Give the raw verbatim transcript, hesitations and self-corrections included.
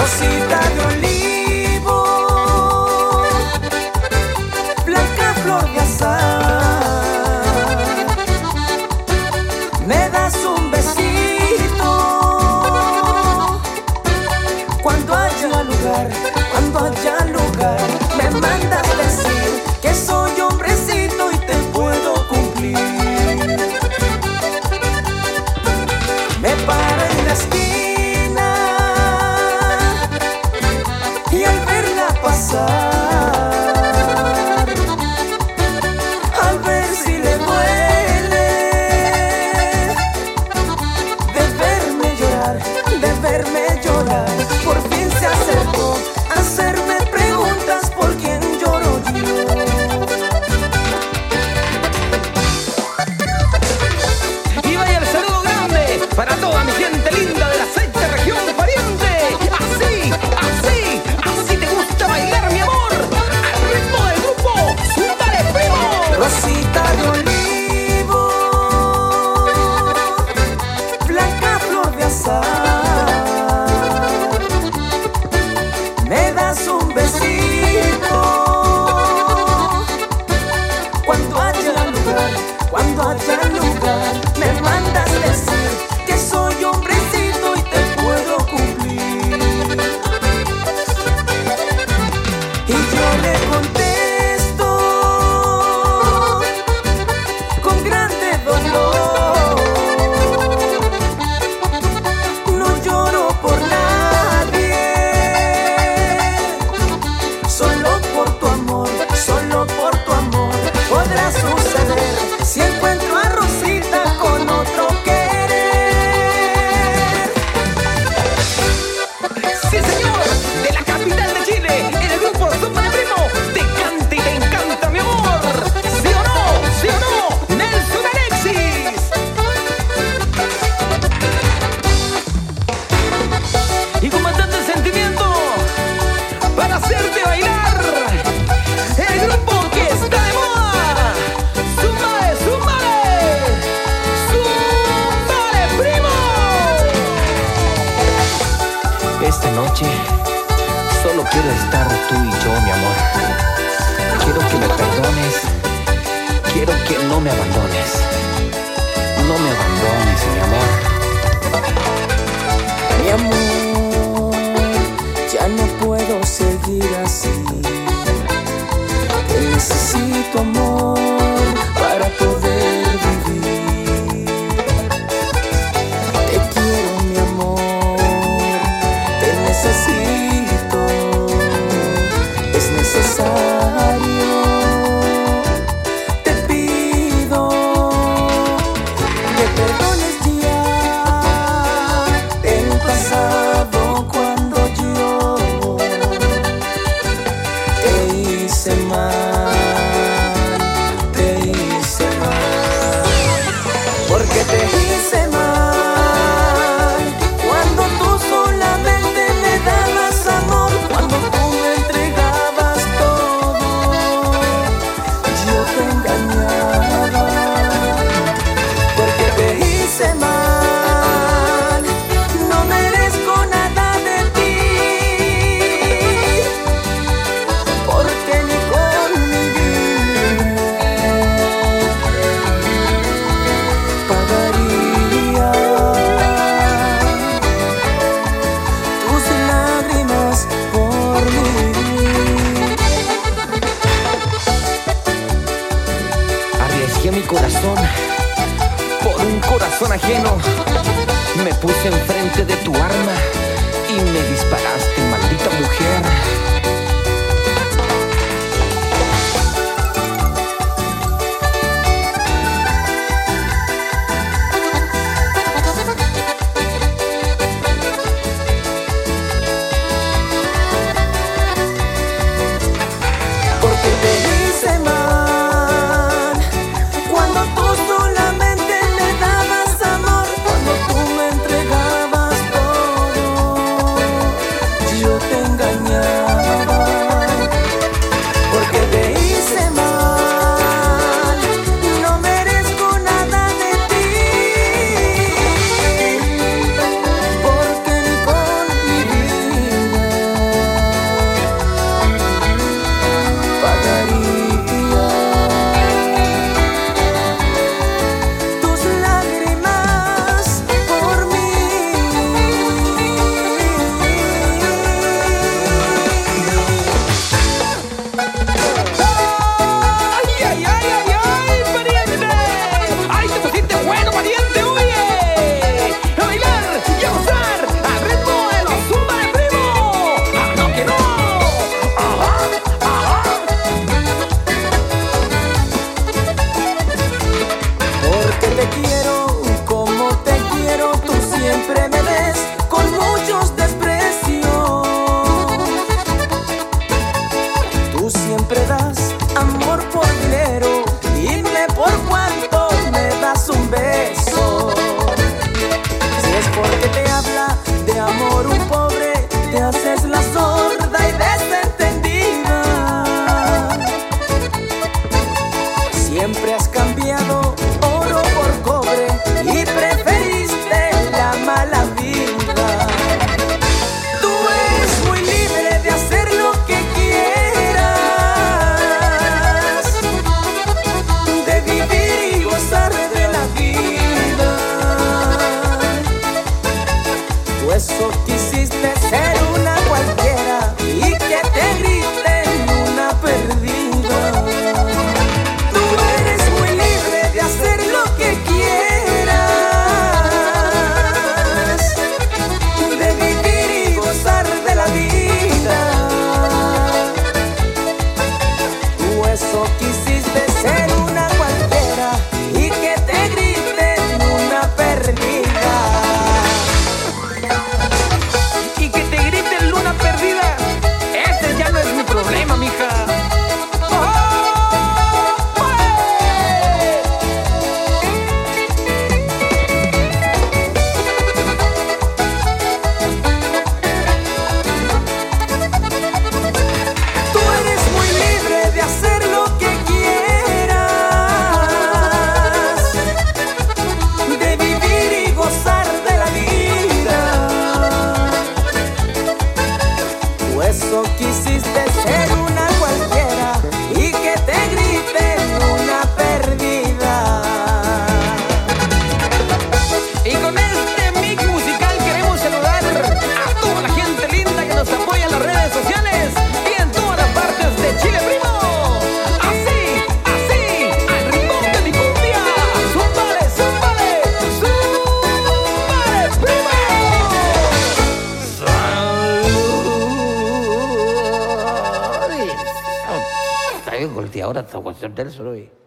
Rosita de olivo, blanca flor de azahar, me das un besito cuando haya lugar, cuando haya lugar, me mandas decir que soy hombrecito y te puedo cumplir. Me paro en la esquina y al verla pasar, al ver si le duele de verme llorar, de verme llorar, por fin se acercó a hacerme preguntas por quién lloro yo. Y vaya el saludo grande para toda mi gente linda de la sexta región pariente. Así, así, así te gusta bailar, mi amor, al ritmo del grupo Súmale Primo. Rosita de olivo, blanca flor de azahar, me das un besito cuando haya lugar, cuando haya lugar, me mandas decir que soy hombrecito y te puedo cumplir. Y yo le contesto con grande dolor, no lloro por nadie, solo por tu amor, solo por tu amor podrá suceder si encuentro a Rosita con otro querer. Sí, señor, de la capital de Chile, en el grupo Súmale Primo, te canta y te encanta, mi amor. ¿Sí o no? ¿Sí o no? Nelson Alexis. Y con bastante sentimiento para hacerte bailar, el grupo que está de moda. ¡Súmale, súmale! ¡Súmale, Primo! Esta noche solo quiero estar tú y yo, mi amor. Quiero que me perdones, quiero que no me abandones. No me abandones, mi amor. Mi amor, ya no puedo seguir así. Te necesito, amor, para poder vivir. Te quiero, mi amor, te necesito. Es necesario, te pido que perdones ya el pasado cuando yo te hice mal, te hice mal, porque te hice mal cuando tú solamente me dabas amor, cuando tú me entregabas todo, yo te engañaba, porque te hice mal, no merezco nada de ti, porque ni con mi vida pagaría tus lágrimas por mí. Arriesgué mi corazón por un corazón ajeno. Me puse enfrente de tu arma y me disparaste, maldita mujer. Porque te hice mal cuando tú solamente me dabas amor, cuando tú me entregabas todo, yo eso quisiste ser una cualquiera y que te griten una perdida. Tú eres muy libre de hacer lo que quieras, de vivir y gozar de la vida. Tú eso quisiste ser una cualquiera y que te griten una perdida. Y que te griten luna perdida, ese ya no es mi problema, mija. Tú eres muy libre de hacer lo que quieras, de vivir y gozar de la vida. Tú eso quisiste ser una cualquiera y que te griten una perdida. Y con este mix musical queremos saludar a toda la gente linda que nos apoya en las redes sociales y en todas las partes de Chile, primo. Así, así, al ritmo de mi cumbia. ¡Zúmbale, zúmbale, zúmbale, primo! Salud. Está bien golpeado ahora esta cuestión del solo.